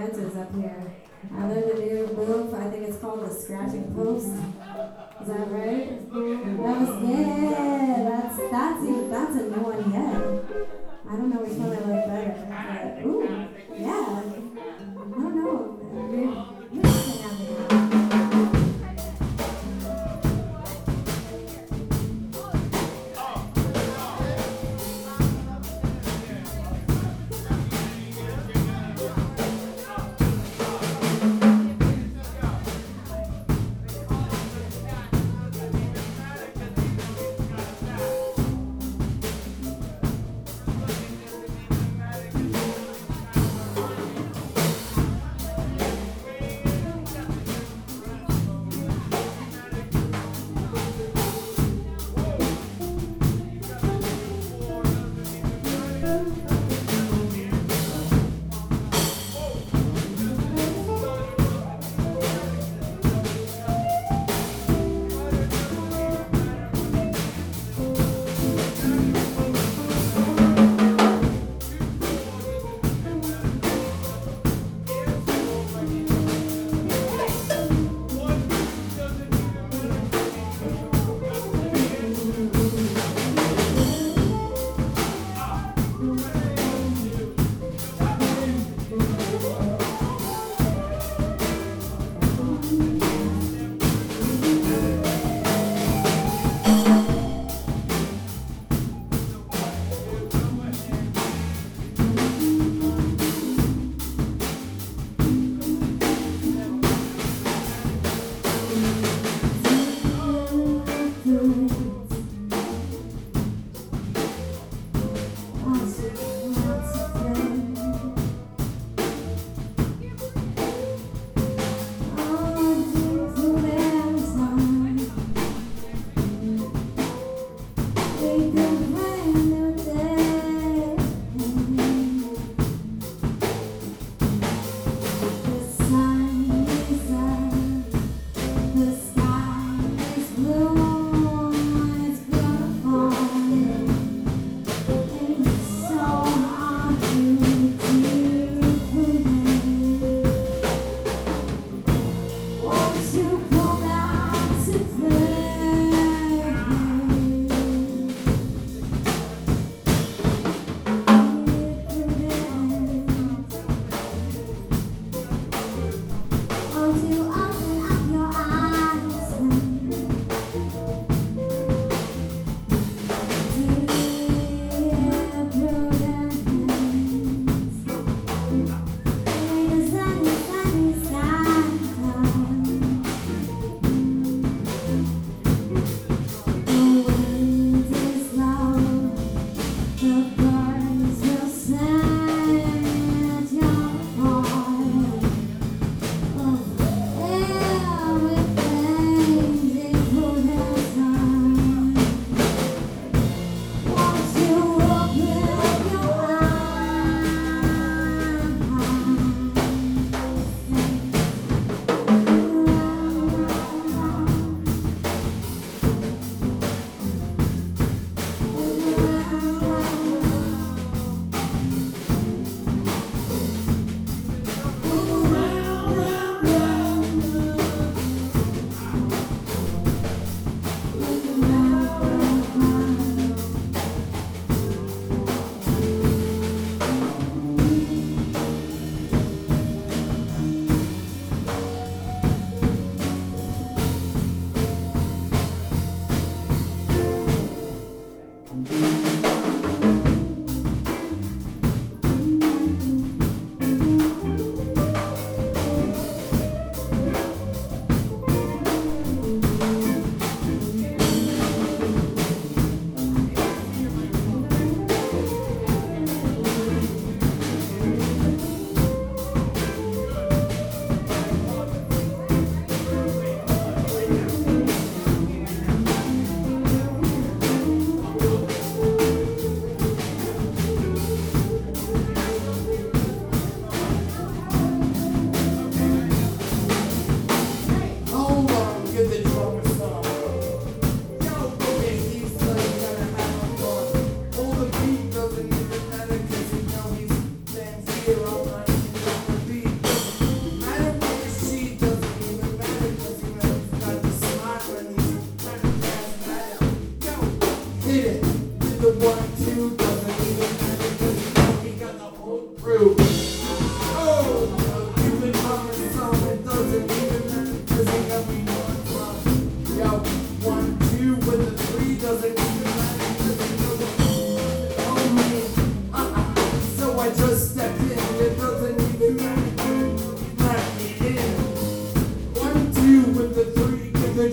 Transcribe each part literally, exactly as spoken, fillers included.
Dances up here. I learned a new move. I think it's called the scratching post. Is that right? That was yeah. That's that's even that's a new one yet. I don't know which one I like better. But, ooh, yeah. I don't know. We're mixing everything.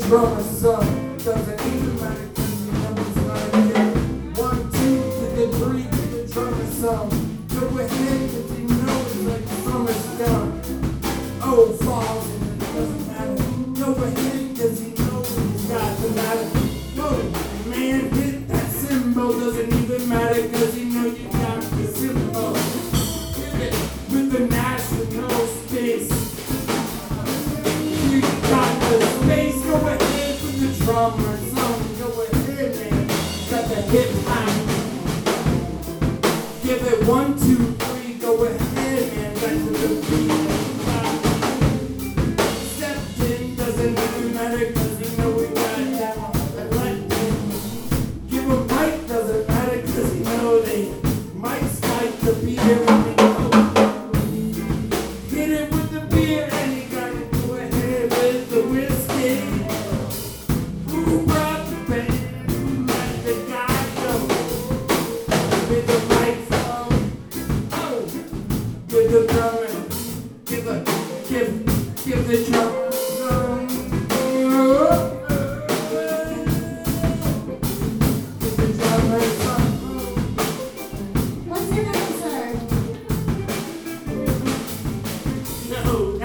drummer son. Doesn't even matter because you know he's gonna get one, two, to the three, to the drummer son. Go ahead because you know it's like summer's done. Oh, falls and it doesn't matter. Go ahead because you know he's got the matter. Whoa, man, hit that cymbal. Doesn't even matter because you know you got the cymbal. Hit it with the national space. You got the space. Go ahead with the drummer son. Go ahead, man. Got the hip hop. Give it one, two, three. Go ahead, man. Back to the beat. Stepped in. Doesn't even matter because you know we got that elected. Give a mic. Doesn't matter because you know they might spike the beer. Hit it with the beer and you gotta go ahead with the whiskey. Who brought the band? Let the guy go. With the microphone. Oh, with the drummer. Give a, give, give the drummer some. Give the drummer some. What's your name, sir? No.